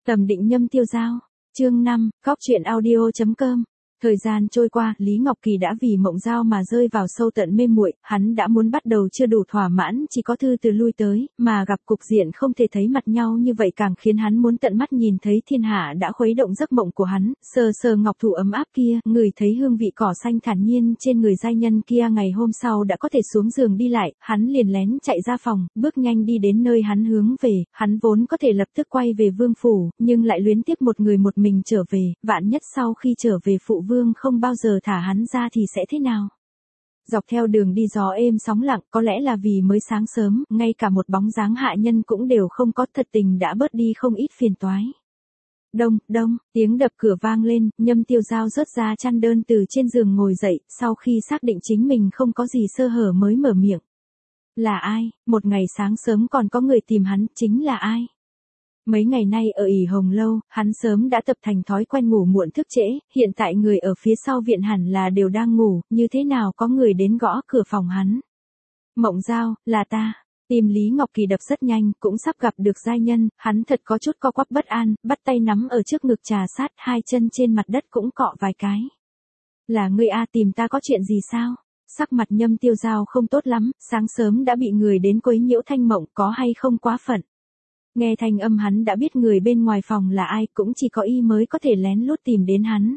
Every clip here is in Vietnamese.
Tầm định Nhâm Tiêu Dao, chương 5, góc truyện audio.com. Thời gian trôi qua, Lý Ngọc Kỳ đã vì Mộng Dao mà rơi vào sâu tận mê muội, hắn đã muốn bắt đầu chưa đủ thỏa mãn, chỉ có thư từ lui tới, mà gặp cục diện không thể thấy mặt nhau như vậy càng khiến hắn muốn tận mắt nhìn thấy thiên hạ đã khuấy động giấc mộng của hắn, sờ sờ ngọc thủ ấm áp kia, ngửi thấy hương vị cỏ xanh thản nhiên trên người giai nhân kia. Ngày hôm sau đã có thể xuống giường đi lại, hắn liền lén chạy ra phòng, bước nhanh đi đến nơi hắn hướng về, hắn vốn có thể lập tức quay về vương phủ, nhưng lại luyến tiếc một người một mình trở về, vạn nhất sau khi trở về phụ vương không bao giờ thả hắn ra thì sẽ thế nào? Dọc theo đường đi gió êm sóng lặng, có lẽ là vì mới sáng sớm, ngay cả một bóng dáng hạ nhân cũng đều không có, thật tình đã bớt đi không ít phiền toái. Đông, đông, tiếng đập cửa vang lên, Nhâm Tiêu Dao rớt ra chăn đơn từ trên giường ngồi dậy, sau khi xác định chính mình không có gì sơ hở mới mở miệng. Là ai? Một ngày sáng sớm còn có người tìm hắn, chính là ai? Mấy ngày nay ở ỉ Hồng Lâu, hắn sớm đã tập thành thói quen ngủ muộn thức trễ, hiện tại người ở phía sau viện hẳn là đều đang ngủ, như thế nào có người đến gõ cửa phòng hắn. Mộng Dao, là ta. Tim Lý Ngọc Kỳ đập rất nhanh, cũng sắp gặp được giai nhân, hắn thật có chút co quắp bất an, bắt tay nắm ở trước ngực trà sát, hai chân trên mặt đất cũng cọ vài cái. Là ngươi a, tìm ta có chuyện gì sao? Sắc mặt Nhâm Tiêu Dao không tốt lắm, sáng sớm đã bị người đến quấy nhiễu thanh mộng, có hay không quá phận. Nghe thanh âm hắn đã biết người bên ngoài phòng là ai, cũng chỉ có y mới có thể lén lút tìm đến hắn.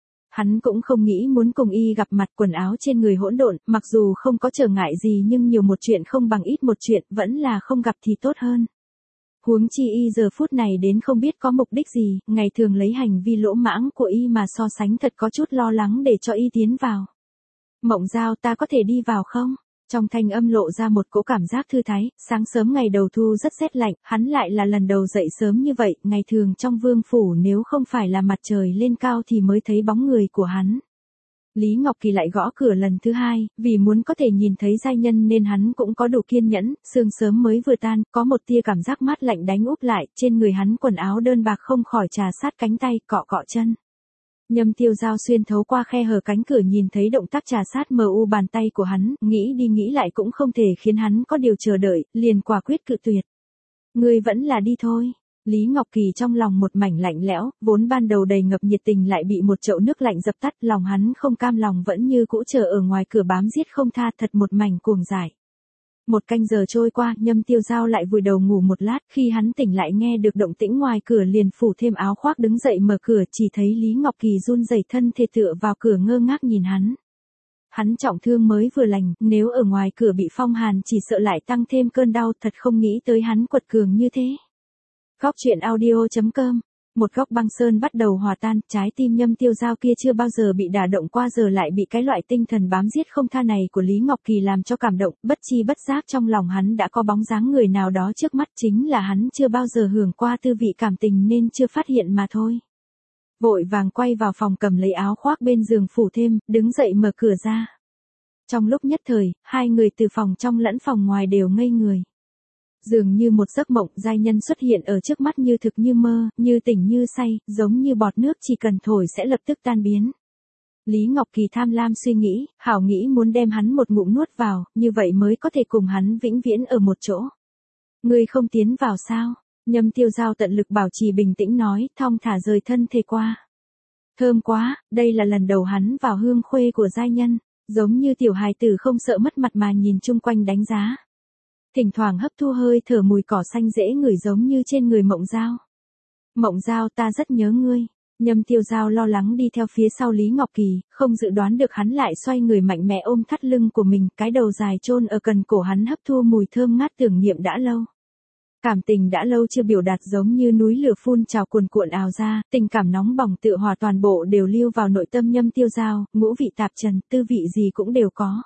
Hắn cũng không nghĩ muốn cùng y gặp mặt, quần áo trên người hỗn độn, mặc dù không có trở ngại gì nhưng nhiều một chuyện không bằng ít một chuyện, vẫn là không gặp thì tốt hơn. Huống chi y giờ phút này đến không biết có mục đích gì, ngày thường lấy hành vi lỗ mãng của y mà so sánh, thật có chút lo lắng để cho y tiến vào. Mộng Dao, ta có thể đi vào không? Trong thanh âm lộ ra một cỗ cảm giác thư thái, sáng sớm ngày đầu thu rất rét lạnh, hắn lại là lần đầu dậy sớm như vậy, ngày thường trong vương phủ nếu không phải là mặt trời lên cao thì mới thấy bóng người của hắn. Lý Ngọc Kỳ lại gõ cửa lần thứ hai, vì muốn có thể nhìn thấy giai nhân nên hắn cũng có đủ kiên nhẫn, sương sớm mới vừa tan, có một tia cảm giác mát lạnh đánh úp lại, trên người hắn quần áo đơn bạc không khỏi trà sát cánh tay, cọ cọ chân. Nhâm Tiêu Dao xuyên thấu qua khe hở cánh cửa nhìn thấy động tác trà sát mờ u bàn tay của hắn, nghĩ đi nghĩ lại cũng không thể khiến hắn có điều chờ đợi, liền quả quyết cự tuyệt. Ngươi vẫn là đi thôi. Lý Ngọc Kỳ trong lòng một mảnh lạnh lẽo, vốn ban đầu đầy ngập nhiệt tình lại bị một chậu nước lạnh dập tắt, lòng hắn không cam lòng vẫn như cũ chờ ở ngoài cửa bám giết không tha, thật một mảnh cuồng dại. Một canh giờ trôi qua, Nhâm Tiêu Dao lại vùi đầu ngủ một lát, khi hắn tỉnh lại nghe được động tĩnh ngoài cửa liền phủ thêm áo khoác đứng dậy mở cửa, chỉ thấy Lý Ngọc Kỳ run rẩy thân thể tựa vào cửa ngơ ngác nhìn hắn. Hắn trọng thương mới vừa lành, nếu ở ngoài cửa bị phong hàn chỉ sợ lại tăng thêm cơn đau, thật không nghĩ tới hắn quật cường như thế. Góc truyện audio.com. Một góc băng sơn bắt đầu hòa tan, trái tim Nhâm Tiêu Dao kia chưa bao giờ bị đả động qua giờ lại bị cái loại tinh thần bám giết không tha này của Lý Ngọc Kỳ làm cho cảm động, bất chi bất giác trong lòng hắn đã có bóng dáng người nào đó trước mắt, chính là hắn chưa bao giờ hưởng qua tư vị cảm tình nên chưa phát hiện mà thôi. Vội vàng quay vào phòng cầm lấy áo khoác bên giường phủ thêm, đứng dậy mở cửa ra. Trong lúc nhất thời, hai người từ phòng trong lẫn phòng ngoài đều ngây người. Dường như một giấc mộng, giai nhân xuất hiện ở trước mắt như thực như mơ, như tỉnh như say, giống như bọt nước chỉ cần thổi sẽ lập tức tan biến. Lý Ngọc Kỳ tham lam suy nghĩ, hảo nghĩ muốn đem hắn một ngụm nuốt vào, như vậy mới có thể cùng hắn vĩnh viễn ở một chỗ. Ngươi không tiến vào sao? Nhâm Tiêu Dao tận lực bảo trì bình tĩnh nói, thong thả rời thân thể qua. Thơm quá, đây là lần đầu hắn vào hương khuê của giai nhân, giống như tiểu hài tử không sợ mất mặt mà nhìn chung quanh đánh giá. Thỉnh thoảng hấp thu hơi thở mùi cỏ xanh dễ ngửi giống như trên người Mộng Dao. Mộng Dao, ta rất nhớ ngươi. Nhâm Tiêu Dao lo lắng đi theo phía sau Lý Ngọc Kỳ, không dự đoán được hắn lại xoay người mạnh mẽ ôm thắt lưng của mình, cái đầu dài chôn ở cần cổ hắn hấp thu mùi thơm ngát tưởng niệm đã lâu. Cảm tình đã lâu chưa biểu đạt giống như núi lửa phun trào cuồn cuộn ào ra, tình cảm nóng bỏng tựa hòa toàn bộ đều lưu vào nội tâm Nhâm Tiêu Dao, ngũ vị tạp trần, tư vị gì cũng đều có.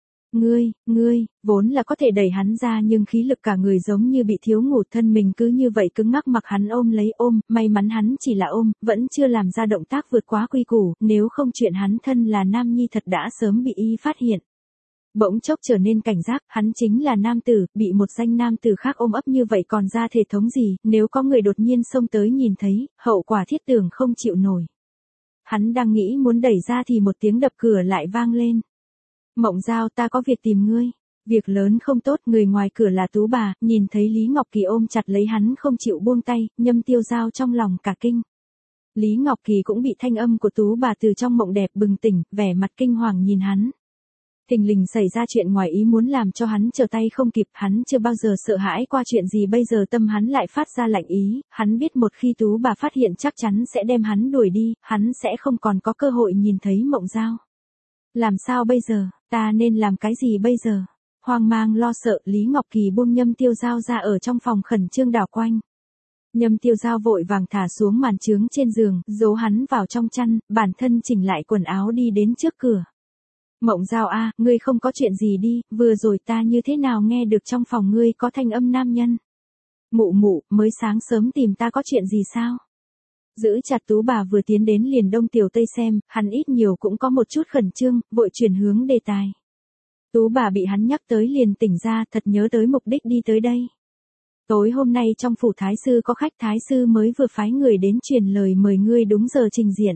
Ngươi, vốn là có thể đẩy hắn ra nhưng khí lực cả người giống như bị thiếu ngủ, thân mình cứ như vậy cứng ngắc mặc hắn ôm lấy ôm, may mắn hắn chỉ là ôm, vẫn chưa làm ra động tác vượt quá quy củ, nếu không chuyện hắn thân là nam nhi thật đã sớm bị y phát hiện. Bỗng chốc trở nên cảnh giác, hắn chính là nam tử, bị một danh nam tử khác ôm ấp như vậy còn ra thể thống gì, nếu có người đột nhiên xông tới nhìn thấy, hậu quả thiết tưởng không chịu nổi. Hắn đang nghĩ muốn đẩy ra thì một tiếng đập cửa lại vang lên. Mộng Dao, ta có việc tìm ngươi. Việc lớn không tốt, người ngoài cửa là Tú bà, nhìn thấy Lý Ngọc Kỳ ôm chặt lấy hắn không chịu buông tay, Nhâm Tiêu Giao trong lòng cả kinh. Lý Ngọc Kỳ cũng bị thanh âm của Tú bà từ trong mộng đẹp bừng tỉnh, vẻ mặt kinh hoàng nhìn hắn. Thình lình xảy ra chuyện ngoài ý muốn làm cho hắn trở tay không kịp, hắn chưa bao giờ sợ hãi qua chuyện gì, bây giờ tâm hắn lại phát ra lạnh ý, hắn biết một khi Tú bà phát hiện chắc chắn sẽ đem hắn đuổi đi, hắn sẽ không còn có cơ hội nhìn thấy Mộng Giao. Làm sao bây giờ, ta nên làm cái gì bây giờ? Hoang mang lo sợ, Lý Ngọc Kỳ buông Nhâm Tiêu Giao ra ở trong phòng khẩn trương đảo quanh. Nhâm Tiêu Giao vội vàng thả xuống màn trướng trên giường, giấu hắn vào trong chăn, bản thân chỉnh lại quần áo đi đến trước cửa. Mộng Giao a, ngươi không có chuyện gì đi, vừa rồi ta như thế nào nghe được trong phòng ngươi có thanh âm nam nhân. Mụ mụ, mới sáng sớm tìm ta có chuyện gì sao? Giữ chặt Tú bà vừa tiến đến liền Đông Tiểu Tây xem, hắn ít nhiều cũng có một chút khẩn trương, vội chuyển hướng đề tài. Tú bà bị hắn nhắc tới liền tỉnh ra, thật nhớ tới mục đích đi tới đây. Tối hôm nay trong phủ thái sư có khách, thái sư mới vừa phái người đến truyền lời mời ngươi đúng giờ trình diện.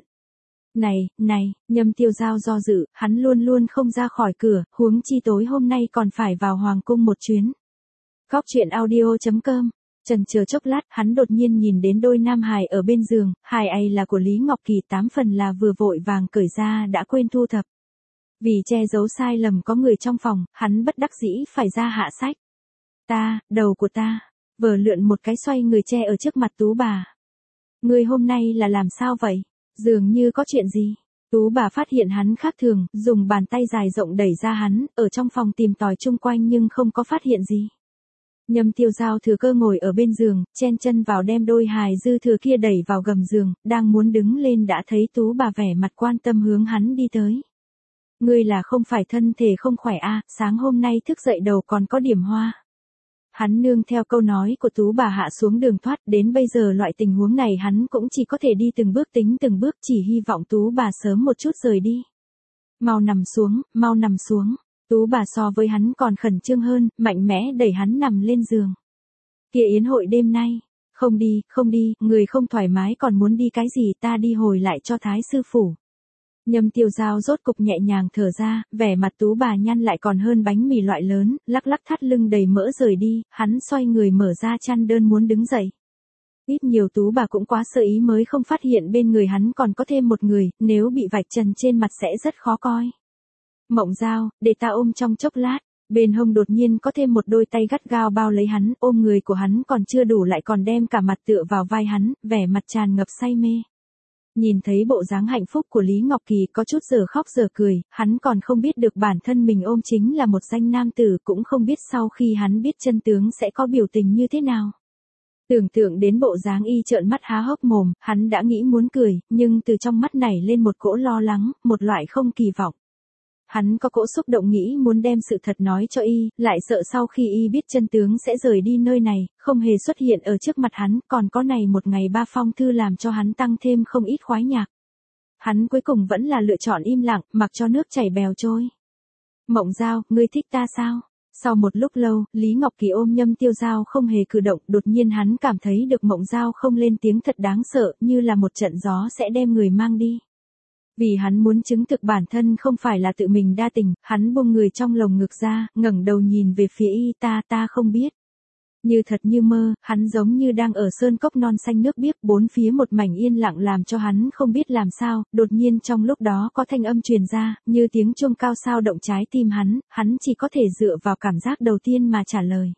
Này, Nhâm Tiêu Giao do dự, hắn luôn luôn không ra khỏi cửa, huống chi tối hôm nay còn phải vào hoàng cung một chuyến. Góc truyện audio.com. Chần chờ chốc lát, hắn đột nhiên nhìn đến đôi nam hài ở bên giường, hài ấy là của Lý Ngọc Kỳ, 8 phần là vừa vội vàng cởi ra đã quên thu thập. Vì che giấu sai lầm có người trong phòng, hắn bất đắc dĩ phải ra hạ sách. Đầu của ta, vờ lượn một cái xoay người che ở trước mặt Tú bà. Ngươi hôm nay là làm sao vậy? Dường như có chuyện gì? Tú bà phát hiện hắn khác thường, dùng bàn tay dài rộng đẩy ra hắn, ở trong phòng tìm tòi chung quanh nhưng không có phát hiện gì. Nhâm Tiêu Giao thừa cơ ngồi ở bên giường, chen chân vào đem đôi hài dư thừa kia đẩy vào gầm giường, đang muốn đứng lên đã thấy Tú bà vẻ mặt quan tâm hướng hắn đi tới. Ngươi là không phải thân thể không khỏe à, sáng hôm nay thức dậy đầu còn có điểm hoa. Hắn nương theo câu nói của Tú bà hạ xuống đường thoát, đến bây giờ loại tình huống này hắn cũng chỉ có thể đi từng bước tính từng bước, chỉ hy vọng Tú bà sớm một chút rời đi. Mau nằm xuống. Tú bà so với hắn còn khẩn trương hơn, mạnh mẽ đẩy hắn nằm lên giường. Kia yến hội đêm nay, không đi, người không thoải mái còn muốn đi cái gì, ta đi hồi lại cho thái sư phủ. Nhâm Tiêu Giao rốt cục nhẹ nhàng thở ra, vẻ mặt Tú bà nhăn lại còn hơn bánh mì loại lớn, lắc lắc thắt lưng đầy mỡ rời đi, hắn xoay người mở ra chăn đơn muốn đứng dậy. Ít nhiều Tú bà cũng quá sơ ý mới không phát hiện bên người hắn còn có thêm một người, nếu bị vạch trần trên mặt sẽ rất khó coi. Mộng Giao, để ta ôm trong chốc lát, bên hông đột nhiên có thêm một đôi tay gắt gao bao lấy hắn, ôm người của hắn còn chưa đủ lại còn đem cả mặt tựa vào vai hắn, vẻ mặt tràn ngập say mê. Nhìn thấy bộ dáng hạnh phúc của Lý Ngọc Kỳ có chút giờ khóc giờ cười, hắn còn không biết được bản thân mình ôm chính là một danh nam tử, cũng không biết sau khi hắn biết chân tướng sẽ có biểu tình như thế nào. Tưởng tượng đến bộ dáng y trợn mắt há hốc mồm, hắn đã nghĩ muốn cười, nhưng từ trong mắt nảy lên một cỗ lo lắng, một loại không kỳ vọng. Hắn có cỗ xúc động nghĩ muốn đem sự thật nói cho y, lại sợ sau khi y biết chân tướng sẽ rời đi nơi này, không hề xuất hiện ở trước mặt hắn, còn có này một ngày 3 phong thư làm cho hắn tăng thêm không ít khoái nhạc. Hắn cuối cùng vẫn là lựa chọn im lặng, mặc cho nước chảy bèo trôi. Mộng Giao, ngươi thích ta sao? Sau một lúc lâu, Lý Ngọc Kỳ ôm Nhâm Tiêu Giao không hề cử động, đột nhiên hắn cảm thấy được Mộng Giao không lên tiếng thật đáng sợ, như là một trận gió sẽ đem người mang đi. Vì hắn muốn chứng thực bản thân không phải là tự mình đa tình, hắn buông người trong lồng ngực ra, ngẩng đầu nhìn về phía y, ta không biết. Như thật như mơ, hắn giống như đang ở sơn cốc non xanh nước biếc, bốn phía một mảnh yên lặng làm cho hắn không biết làm sao, đột nhiên trong lúc đó có thanh âm truyền ra, như tiếng chuông cao sao động trái tim hắn chỉ có thể dựa vào cảm giác đầu tiên mà trả lời.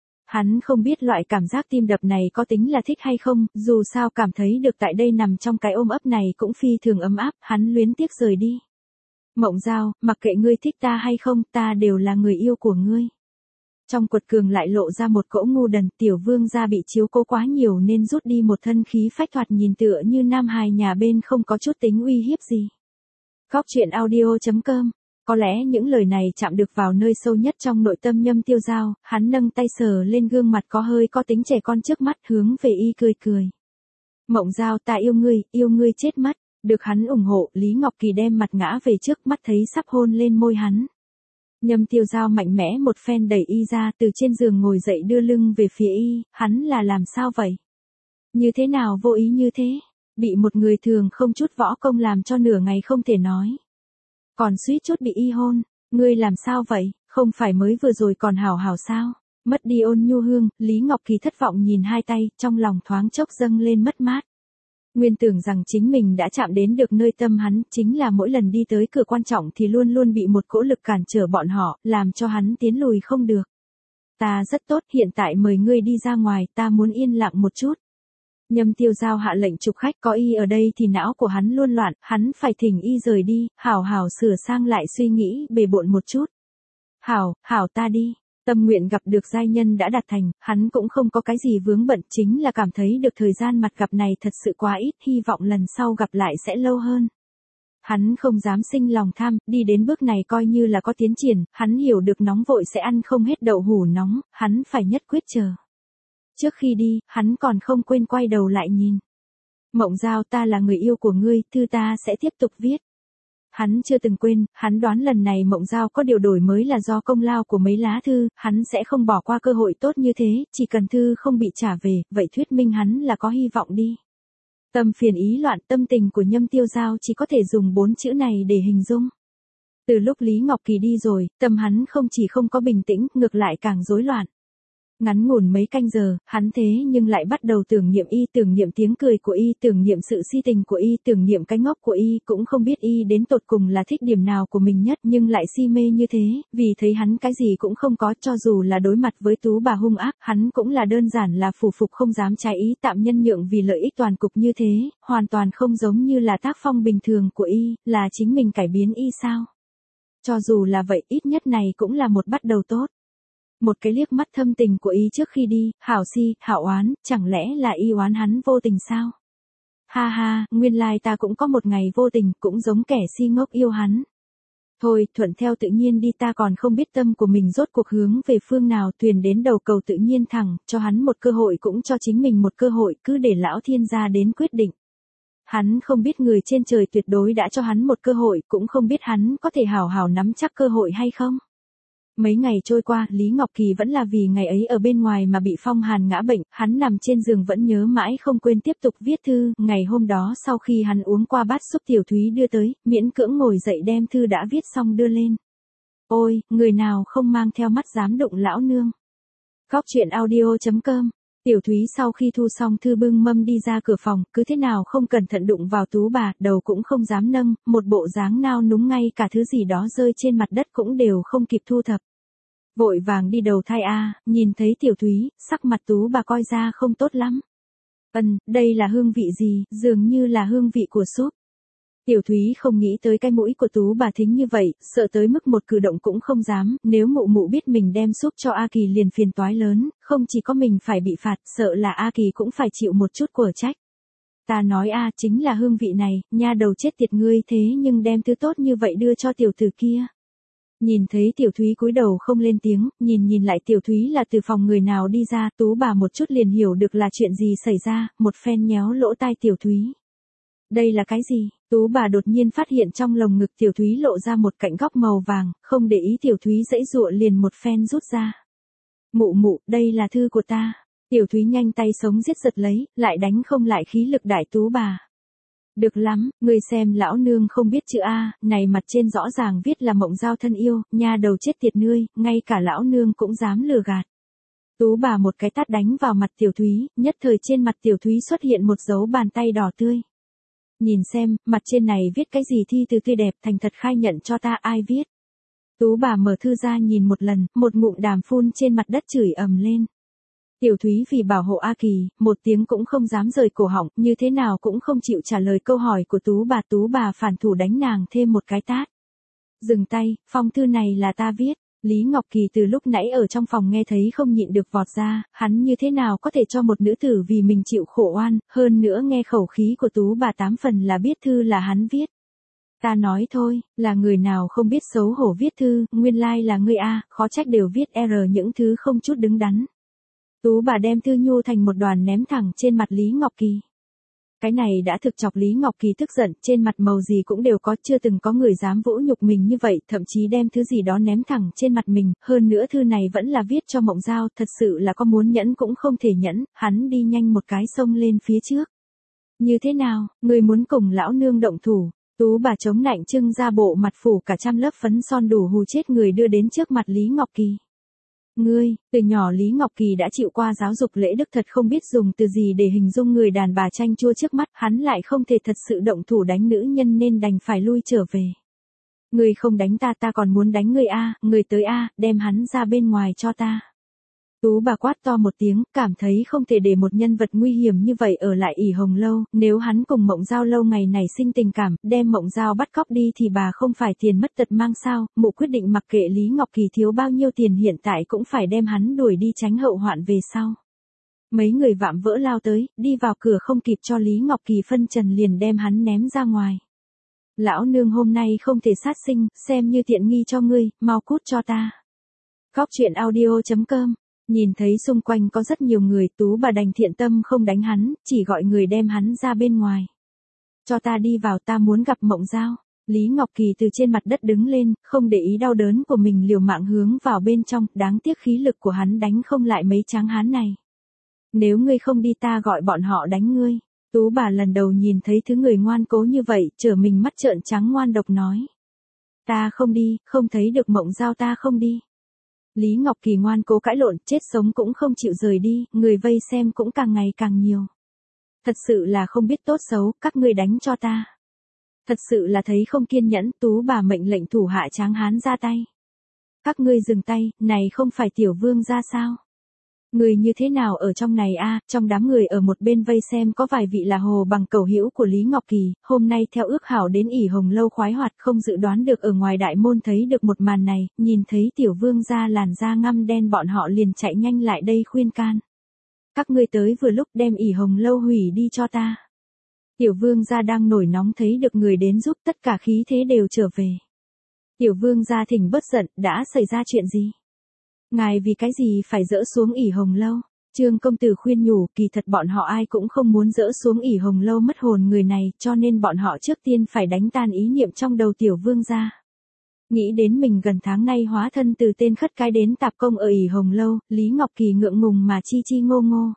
Hắn không biết loại cảm giác tim đập này có tính là thích hay không, dù sao cảm thấy được tại đây nằm trong cái ôm ấp này cũng phi thường ấm áp, hắn luyến tiếc rời đi. Mộng Giao, mặc kệ ngươi thích ta hay không, ta đều là người yêu của ngươi. Trong quật cường lại lộ ra một cỗ ngu đần, tiểu vương gia bị chiếu cố quá nhiều nên rút đi một thân khí phách thoạt nhìn tựa như nam hài nhà bên không có chút tính uy hiếp gì. Góc truyện audio.com. Có lẽ những lời này chạm được vào nơi sâu nhất trong nội tâm Nhâm Tiêu Giao, hắn nâng tay sờ lên gương mặt có hơi có tính trẻ con trước mắt hướng về y cười cười. Mộng Giao, ta yêu ngươi chết mất, được hắn ủng hộ, Lý Ngọc Kỳ đem mặt ngã về trước, mắt thấy sắp hôn lên môi hắn. Nhâm Tiêu Giao mạnh mẽ một phen đẩy y ra, từ trên giường ngồi dậy đưa lưng về phía y, hắn là làm sao vậy? Như thế nào vô ý như thế? Bị một người thường không chút võ công làm cho nửa ngày không thể nói. Còn suýt chút bị y hôn, ngươi làm sao vậy? Không phải mới vừa rồi còn hảo hảo sao? Mất đi ôn nhu hương, Lý Ngọc Kỳ thất vọng nhìn hai tay, trong lòng thoáng chốc dâng lên mất mát. Nguyên tưởng rằng chính mình đã chạm đến được nơi tâm hắn, chính là mỗi lần đi tới cửa quan trọng thì luôn luôn bị một cỗ lực cản trở bọn họ, làm cho hắn tiến lùi không được. Ta rất tốt, hiện tại mời ngươi đi ra ngoài, ta muốn yên lặng một chút. Nhâm Tiêu Giao hạ lệnh chụp khách, có y ở đây thì não của hắn luôn loạn, hắn phải thỉnh y rời đi, hảo hảo sửa sang lại suy nghĩ, bề bộn một chút. Hảo ta đi. Tâm nguyện gặp được giai nhân đã đạt thành, hắn cũng không có cái gì vướng bận, chính là cảm thấy được thời gian mặt gặp này thật sự quá ít, hy vọng lần sau gặp lại sẽ lâu hơn. Hắn không dám sinh lòng tham, đi đến bước này coi như là có tiến triển, hắn hiểu được nóng vội sẽ ăn không hết đậu hũ nóng, hắn phải nhất quyết chờ. Trước khi đi, hắn còn không quên quay đầu lại nhìn. Mộng Giao, ta là người yêu của ngươi, thư ta sẽ tiếp tục viết. Hắn chưa từng quên, hắn đoán lần này Mộng Giao có điều đổi mới là do công lao của mấy lá thư, hắn sẽ không bỏ qua cơ hội tốt như thế, chỉ cần thư không bị trả về, vậy thuyết minh hắn là có hy vọng đi. Tâm phiền ý loạn, tâm tình của Nhâm Tiêu Giao chỉ có thể dùng 4 chữ này để hình dung. Từ lúc Lý Ngọc Kỳ đi rồi, tâm hắn không chỉ không có bình tĩnh, ngược lại càng rối loạn. Ngắn ngủn mấy canh giờ, hắn thế nhưng lại bắt đầu tưởng niệm y, tưởng niệm tiếng cười của y, tưởng niệm sự si tình của y, tưởng niệm cái ngốc của y, cũng không biết y đến tột cùng là thích điểm nào của mình nhất nhưng lại si mê như thế, vì thấy hắn cái gì cũng không có, cho dù là đối mặt với tú bà hung ác, hắn cũng là đơn giản là phủ phục không dám trái ý, tạm nhân nhượng vì lợi ích toàn cục như thế, hoàn toàn không giống như là tác phong bình thường của y, là chính mình cải biến y sao. Cho dù là vậy, ít nhất này cũng là một bắt đầu tốt. Một cái liếc mắt thâm tình của y trước khi đi, hảo si, hảo oán, chẳng lẽ là y oán hắn vô tình sao? Ha ha, nguyên lai ta cũng có một ngày vô tình, cũng giống kẻ si ngốc yêu hắn. Thôi, thuận theo tự nhiên đi, ta còn không biết tâm của mình rốt cuộc hướng về phương nào, thuyền đến đầu cầu tự nhiên thẳng, cho hắn một cơ hội cũng cho chính mình một cơ hội, cứ để lão thiên gia đến quyết định. Hắn không biết người trên trời tuyệt đối đã cho hắn một cơ hội, cũng không biết hắn có thể hảo hảo nắm chắc cơ hội hay không. Mấy ngày trôi qua, Lý Ngọc Kỳ vẫn là vì ngày ấy ở bên ngoài mà bị phong hàn ngã bệnh, hắn nằm trên giường vẫn nhớ mãi không quên tiếp tục viết thư, ngày hôm đó sau khi hắn uống qua bát súp Tiểu Thúy đưa tới, miễn cưỡng ngồi dậy đem thư đã viết xong đưa lên. Ôi, người nào không mang theo mắt dám đụng lão nương. Góc truyện audio.com. Tiểu Thúy sau khi thu xong thư bưng mâm đi ra cửa phòng, cứ thế nào không cẩn thận đụng vào tú bà, đầu cũng không dám nâng, một bộ dáng nao núng, ngay cả thứ gì đó rơi trên mặt đất cũng đều không kịp thu thập. Vội vàng đi đầu thai nhìn thấy Tiểu Thúy, sắc mặt tú bà coi ra không tốt lắm. Đây là hương vị gì, dường như là hương vị của súp. Tiểu Thúy không nghĩ tới cái mũi của tú bà thính như vậy, sợ tới mức một cử động cũng không dám, nếu mụ mụ biết mình đem súp cho A Kỳ liền phiền toái lớn, không chỉ có mình phải bị phạt, sợ là A Kỳ cũng phải chịu một chút của trách. Ta nói chính là hương vị này, nha đầu chết tiệt ngươi, thế nhưng đem thứ tốt như vậy đưa cho tiểu tử kia. Nhìn thấy Tiểu Thúy cúi đầu không lên tiếng, nhìn lại Tiểu Thúy là từ phòng người nào đi ra, tú bà một chút liền hiểu được là chuyện gì xảy ra, một phen nhéo lỗ tai Tiểu Thúy. Đây là cái gì? Tú bà đột nhiên phát hiện trong lồng ngực Tiểu Thúy lộ ra một cạnh góc màu vàng, không để ý Tiểu Thúy giãy giụa liền một phen rút ra. Mụ, đây là thư của ta. Tiểu Thúy nhanh tay sống giết giật lấy, lại đánh không lại khí lực đại tú bà. Được lắm, ngươi xem lão nương không biết chữ A, này mặt trên rõ ràng viết là Mộng Giao thân yêu, nha đầu chết tiệt ngươi, ngay cả lão nương cũng dám lừa gạt. Tú bà một cái tát đánh vào mặt Tiểu Thúy, nhất thời trên mặt Tiểu Thúy xuất hiện một dấu bàn tay đỏ tươi. Nhìn xem, mặt trên này viết cái gì thi từ tươi đẹp, thành thật khai nhận cho ta ai viết. Tú bà mở thư ra nhìn một lần, một ngụm đàm phun trên mặt đất chửi ầm lên. Tiểu Thúy vì bảo hộ A Kỳ, một tiếng cũng không dám rời cổ họng, như thế nào cũng không chịu trả lời câu hỏi của tú bà phản thủ đánh nàng thêm một cái tát. Dừng tay, phong thư này là ta viết. Lý Ngọc Kỳ từ lúc nãy ở trong phòng nghe thấy không nhịn được vọt ra, hắn như thế nào có thể cho một nữ tử vì mình chịu khổ oan, hơn nữa nghe khẩu khí của tú bà 8 phần là biết thư là hắn viết. Ta nói thôi, là người nào không biết xấu hổ viết thư, nguyên lai là ngươi khó trách đều viết những thứ không chút đứng đắn. Tú bà đem thư nhu thành một đoàn ném thẳng trên mặt Lý Ngọc Kỳ. Cái này đã thực chọc Lý Ngọc Kỳ tức giận, trên mặt màu gì cũng đều có, chưa từng có người dám vũ nhục mình như vậy, thậm chí đem thứ gì đó ném thẳng trên mặt mình, hơn nữa thư này vẫn là viết cho Mộng Giao, thật sự là có muốn nhẫn cũng không thể nhẫn, hắn đi nhanh một cái xông lên phía trước. Như thế nào, người muốn cùng lão nương động thủ? Tú bà chống nạnh trưng ra bộ mặt phủ cả trăm lớp phấn son đủ hù chết người đưa đến trước mặt Lý Ngọc Kỳ. Ngươi, từ nhỏ Lý Ngọc Kỳ đã chịu qua giáo dục lễ đức thật không biết dùng từ gì để hình dung người đàn bà chanh chua trước mắt, hắn lại không thể thật sự động thủ đánh nữ nhân nên đành phải lui trở về. Ngươi không đánh ta, ta còn muốn đánh ngươi a, ngươi tới a, đem hắn ra bên ngoài cho ta. Tú bà quát to một tiếng, cảm thấy không thể để một nhân vật nguy hiểm như vậy ở lại ỉ Hồng Lâu, nếu hắn cùng Mộng Giao lâu ngày này sinh tình cảm, đem Mộng Giao bắt cóc đi thì bà không phải tiền mất tật mang sao, mụ quyết định mặc kệ Lý Ngọc Kỳ thiếu bao nhiêu tiền hiện tại cũng phải đem hắn đuổi đi tránh hậu hoạn về sau. Mấy người vạm vỡ lao tới, đi vào cửa không kịp cho Lý Ngọc Kỳ phân trần liền đem hắn ném ra ngoài. Lão nương hôm nay không thể sát sinh, xem như tiện nghi cho ngươi, mau cút cho ta. Cóc truyện audio.com. Nhìn thấy xung quanh có rất nhiều người, Tú bà đành thiện tâm không đánh hắn, chỉ gọi người đem hắn ra bên ngoài. Cho ta đi vào, ta muốn gặp Mộng Giao. Lý Ngọc Kỳ từ trên mặt đất đứng lên, không để ý đau đớn của mình liều mạng hướng vào bên trong, đáng tiếc khí lực của hắn đánh không lại mấy tráng hán này. Nếu ngươi không đi ta gọi bọn họ đánh ngươi. Tú bà lần đầu nhìn thấy thứ người ngoan cố như vậy, trở mình mắt trợn trắng ngoan độc nói. Ta không đi, không thấy được Mộng Giao ta không đi. Lý Ngọc Kỳ ngoan cố cãi lộn, chết sống cũng không chịu rời đi, người vây xem cũng càng ngày càng nhiều. Thật sự là không biết tốt xấu, các ngươi đánh cho ta. Thật sự là thấy không kiên nhẫn, Tú bà mệnh lệnh thủ hạ tráng hán ra tay. Các ngươi dừng tay, này không phải tiểu vương ra sao? Người như thế nào ở trong này a? Trong đám người ở một bên vây xem có vài vị là hồ bằng cẩu hữu của Lý Ngọc Kỳ, hôm nay theo ước hảo đến ỉ Hồng Lâu khoái hoạt, không dự đoán được ở ngoài đại môn thấy được một màn này, nhìn thấy tiểu vương ra làn da ngăm đen bọn họ liền chạy nhanh lại đây khuyên can. Các ngươi tới vừa lúc đem ỉ Hồng Lâu hủy đi cho ta. Tiểu vương gia đang nổi nóng thấy được người đến giúp tất cả khí thế đều trở về. Tiểu vương gia thỉnh bớt giận, đã xảy ra chuyện gì? Ngài vì cái gì phải dỡ xuống ỉ Hồng Lâu? Trương công tử khuyên nhủ, kỳ thật bọn họ ai cũng không muốn dỡ xuống ỉ Hồng Lâu mất hồn người này, cho nên bọn họ trước tiên phải đánh tan ý niệm trong đầu tiểu vương gia. Nghĩ đến mình gần tháng nay hóa thân từ tên khất cái đến tạp công ở ỉ Hồng Lâu, Lý Ngọc Kỳ ngượng ngùng mà chi chi ngô ngô.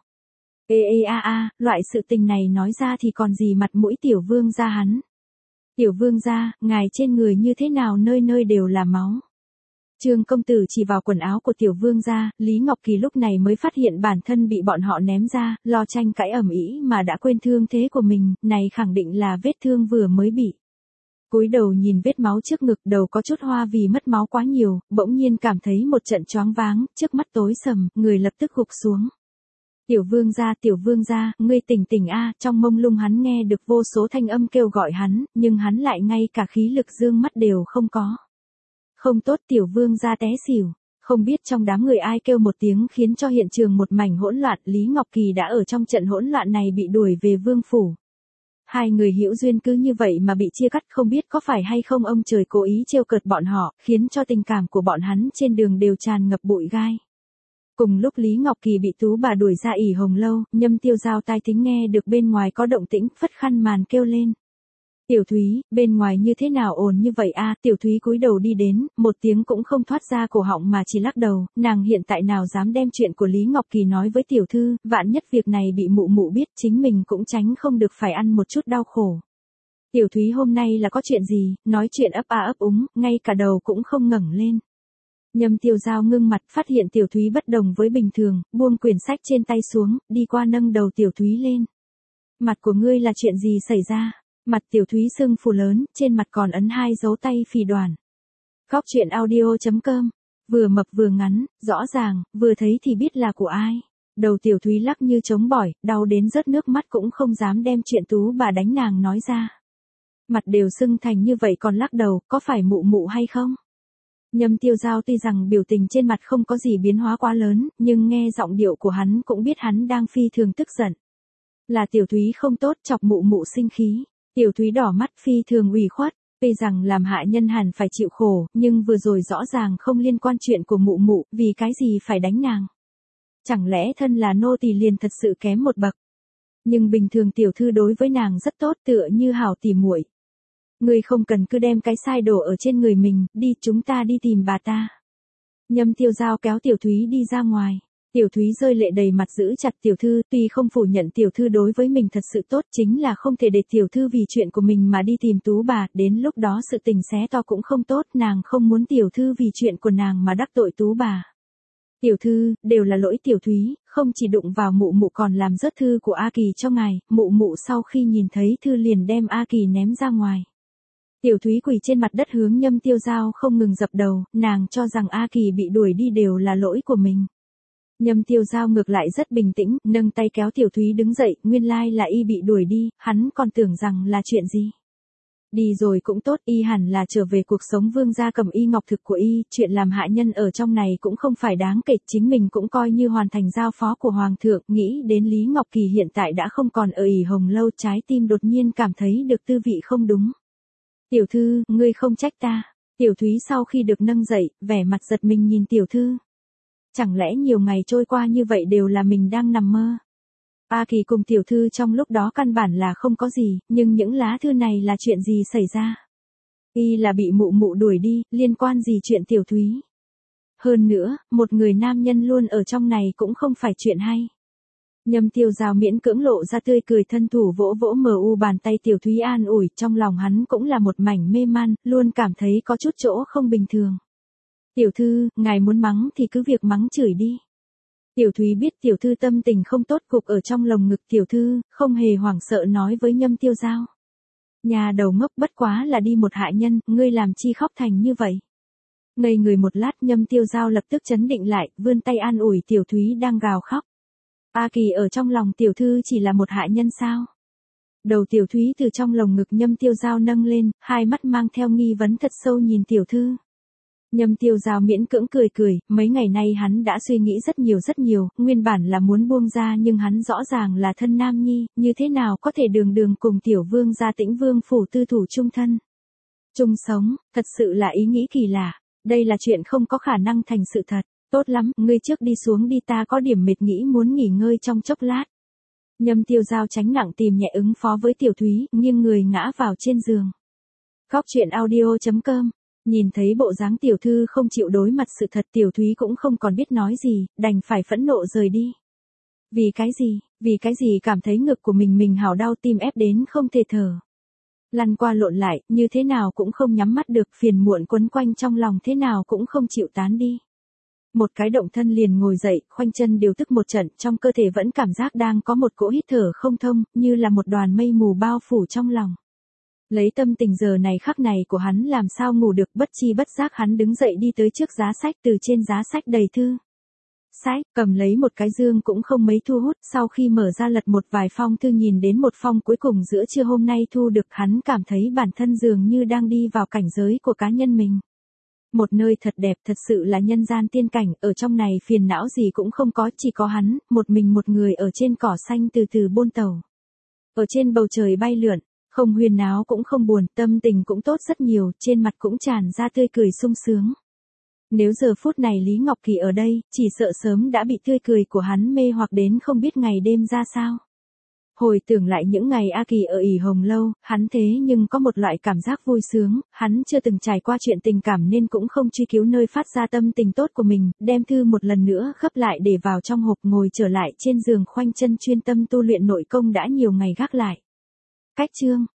Loại sự tình này nói ra thì còn gì mặt mũi tiểu vương gia hắn. Tiểu vương gia, ngài trên người như thế nào nơi nơi đều là máu. Trương công tử chỉ vào quần áo của tiểu vương gia, Lý Ngọc Kỳ lúc này mới phát hiện bản thân bị bọn họ ném ra, lo tranh cãi ầm ĩ mà đã quên thương thế của mình, này khẳng định là vết thương vừa mới bị. Cúi đầu nhìn vết máu trước ngực, đầu có chút hoa vì mất máu quá nhiều, bỗng nhiên cảm thấy một trận choáng váng, trước mắt tối sầm, người lập tức gục xuống. Tiểu vương gia, ngươi tỉnh tỉnh a, trong mông lung hắn nghe được vô số thanh âm kêu gọi hắn, nhưng hắn lại ngay cả khí lực dương mắt đều không có. Không tốt, tiểu vương gia té xỉu. Không biết trong đám người ai kêu một tiếng khiến cho hiện trường một mảnh hỗn loạn, Lý Ngọc Kỳ đã ở trong trận hỗn loạn này bị đuổi về vương phủ. Hai người hữu duyên cứ như vậy mà bị chia cắt, không biết có phải hay không ông trời cố ý trêu cợt bọn họ, khiến cho tình cảm của bọn hắn trên đường đều tràn ngập bụi gai. Cùng lúc Lý Ngọc Kỳ bị Tú bà đuổi ra ỉ Hồng Lâu, Nhâm Tiêu Giao tai thính nghe được bên ngoài có động tĩnh, phất khăn màn kêu lên. Tiểu Thúy, bên ngoài như thế nào ồn như vậy a? Tiểu Thúy cúi đầu đi đến, một tiếng cũng không thoát ra cổ họng mà chỉ lắc đầu, nàng hiện tại nào dám đem chuyện của Lý Ngọc Kỳ nói với tiểu thư, vạn nhất việc này bị mụ mụ biết chính mình cũng tránh không được phải ăn một chút đau khổ. Tiểu Thúy hôm nay là có chuyện gì, nói chuyện ấp a ấp úng, ngay cả đầu cũng không ngẩng lên. Nhâm Tiêu Giao ngưng mặt, phát hiện Tiểu Thúy bất đồng với bình thường, buông quyển sách trên tay xuống, đi qua nâng đầu Tiểu Thúy lên. Mặt của ngươi là chuyện gì xảy ra? Mặt Tiểu Thúy sưng phù lớn, trên mặt còn ấn 2 dấu tay phì đoàn. Cóc truyện audio.com. Vừa mập vừa ngắn, rõ ràng, vừa thấy thì biết là của ai. Đầu Tiểu Thúy lắc như trống bỏi, đau đến rớt nước mắt cũng không dám đem chuyện Tú bà đánh nàng nói ra. Mặt đều sưng thành như vậy còn lắc đầu, có phải mụ mụ hay không? Nhâm Tiêu Giao tuy rằng biểu tình trên mặt không có gì biến hóa quá lớn, nhưng nghe giọng điệu của hắn cũng biết hắn đang phi thường tức giận. Là Tiểu Thúy không tốt, chọc mụ mụ sinh khí. Tiểu Thúy đỏ mắt phi thường ủy khuất, tuy rằng làm hạ nhân hẳn phải chịu khổ, nhưng vừa rồi rõ ràng không liên quan chuyện của mụ mụ, vì cái gì phải đánh nàng. Chẳng lẽ thân là nô tỳ liền thật sự kém một bậc. Nhưng bình thường tiểu thư đối với nàng rất tốt, tựa như hảo tỉ muội. Ngươi không cần cứ đem cái sai đổ ở trên người mình, đi chúng ta đi tìm bà ta. Nhâm Tiêu Giao kéo Tiểu Thúy đi ra ngoài. Tiểu Thúy rơi lệ đầy mặt giữ chặt tiểu thư, tuy không phủ nhận tiểu thư đối với mình thật sự tốt, chính là không thể để tiểu thư vì chuyện của mình mà đi tìm Tú bà, đến lúc đó sự tình xé to cũng không tốt, nàng không muốn tiểu thư vì chuyện của nàng mà đắc tội Tú bà. Tiểu thư, đều là lỗi tiểu Thúy, không chỉ đụng vào mụ mụ còn làm rớt thư của A Kỳ cho ngài, mụ mụ sau khi nhìn thấy thư liền đem A Kỳ ném ra ngoài. Tiểu Thúy quỳ trên mặt đất hướng Nhâm Tiêu Giao không ngừng dập đầu, nàng cho rằng A Kỳ bị đuổi đi đều là lỗi của mình. Nhâm Tiêu Giao ngược lại rất bình tĩnh, nâng tay kéo Tiểu Thúy đứng dậy, nguyên lai là y bị đuổi đi, hắn còn tưởng rằng là chuyện gì. Đi rồi cũng tốt, y hẳn là trở về cuộc sống vương gia cầm y ngọc thực của y, chuyện làm hạ nhân ở trong này cũng không phải đáng kể, chính mình cũng coi như hoàn thành giao phó của Hoàng thượng, nghĩ đến Lý Ngọc Kỳ hiện tại đã không còn ở ỷ Hồng Lâu, trái tim đột nhiên cảm thấy được tư vị không đúng. Tiểu thư, ngươi không trách ta. Tiểu Thúy sau khi được nâng dậy, vẻ mặt giật mình nhìn tiểu thư. Chẳng lẽ nhiều ngày trôi qua như vậy đều là mình đang nằm mơ? A Kỳ cùng tiểu thư trong lúc đó căn bản là không có gì, nhưng những lá thư này là chuyện gì xảy ra? Y là bị mụ mụ đuổi đi, liên quan gì chuyện tiểu Thúy? Hơn nữa, một người nam nhân luôn ở trong này cũng không phải chuyện hay. Nhâm Tiêu Giao miễn cưỡng lộ ra tươi cười, thân thủ vỗ vỗ mờ u bàn tay tiểu Thúy an ủi, trong lòng hắn cũng là một mảnh mê man, luôn cảm thấy có chút chỗ không bình thường. Tiểu thư, ngài muốn mắng thì cứ việc mắng chửi đi. Tiểu Thúy biết tiểu thư tâm tình không tốt, cục ở trong lồng ngực tiểu thư, không hề hoảng sợ nói với Nhâm Tiêu Giao. Nhà đầu ngốc, bất quá là đi một hạ nhân, ngươi làm chi khóc thành như vậy. Ngây người một lát, Nhâm Tiêu Giao lập tức chấn định lại, vươn tay an ủi tiểu Thúy đang gào khóc. A Kỳ ở trong lòng tiểu thư chỉ là một hạ nhân sao? Đầu tiểu Thúy từ trong lồng ngực Nhâm Tiêu Giao nâng lên, hai mắt mang theo nghi vấn thật sâu nhìn tiểu thư. Nhâm Tiêu Giao miễn cưỡng cười cười, mấy ngày nay hắn đã suy nghĩ rất nhiều, nguyên bản là muốn buông ra nhưng hắn rõ ràng là thân nam nhi, như thế nào có thể đường đường cùng tiểu vương gia Tĩnh Vương phủ tư thủ chung thân. Chung sống, thật sự là ý nghĩ kỳ lạ, đây là chuyện không có khả năng thành sự thật. Tốt lắm, ngươi trước đi xuống đi, ta có điểm mệt nghĩ muốn nghỉ ngơi trong chốc lát. Nhâm Tiêu Giao tránh nặng tìm nhẹ ứng phó với tiểu Thúy, nghiêng người ngã vào trên giường. Góc truyện audio.com. Nhìn thấy bộ dáng tiểu thư không chịu đối mặt sự thật, tiểu Thúy cũng không còn biết nói gì, đành phải phẫn nộ rời đi. Vì cái gì cảm thấy ngực của mình hào đau, tim ép đến không thể thở. Lăn qua lộn lại, như thế nào cũng không nhắm mắt được, phiền muộn quấn quanh trong lòng thế nào cũng không chịu tán đi. Một cái động thân liền ngồi dậy, khoanh chân điều tức một trận, trong cơ thể vẫn cảm giác đang có một cỗ hít thở không thông, như là một đoàn mây mù bao phủ trong lòng. Lấy tâm tình giờ này khắc này của hắn làm sao ngủ được, bất chi bất giác hắn đứng dậy đi tới trước giá sách, từ trên giá sách đầy thư. Sách, cầm lấy một cái dương cũng không mấy thu hút, sau khi mở ra lật một vài phong thư, nhìn đến một phong cuối cùng giữa trưa hôm nay thu được, hắn cảm thấy bản thân dường như đang đi vào cảnh giới của cá nhân mình. Một nơi thật đẹp, thật sự là nhân gian tiên cảnh, ở trong này phiền não gì cũng không có, chỉ có hắn, một mình một người ở trên cỏ xanh từ từ bôn tàu. Ở trên bầu trời bay lượn, không huyên náo cũng không buồn, tâm tình cũng tốt rất nhiều, trên mặt cũng tràn ra tươi cười sung sướng. Nếu giờ phút này Lý Ngọc Kỳ ở đây, chỉ sợ sớm đã bị tươi cười của hắn mê hoặc đến không biết ngày đêm ra sao. Hồi tưởng lại những ngày A Kỳ ở ỷ Hồng Lâu, hắn thế nhưng có một loại cảm giác vui sướng, hắn chưa từng trải qua chuyện tình cảm nên cũng không truy cứu nơi phát ra tâm tình tốt của mình, đem thư một lần nữa gấp lại để vào trong hộp, ngồi trở lại trên giường khoanh chân chuyên tâm tu luyện nội công đã nhiều ngày gác lại. Cách chương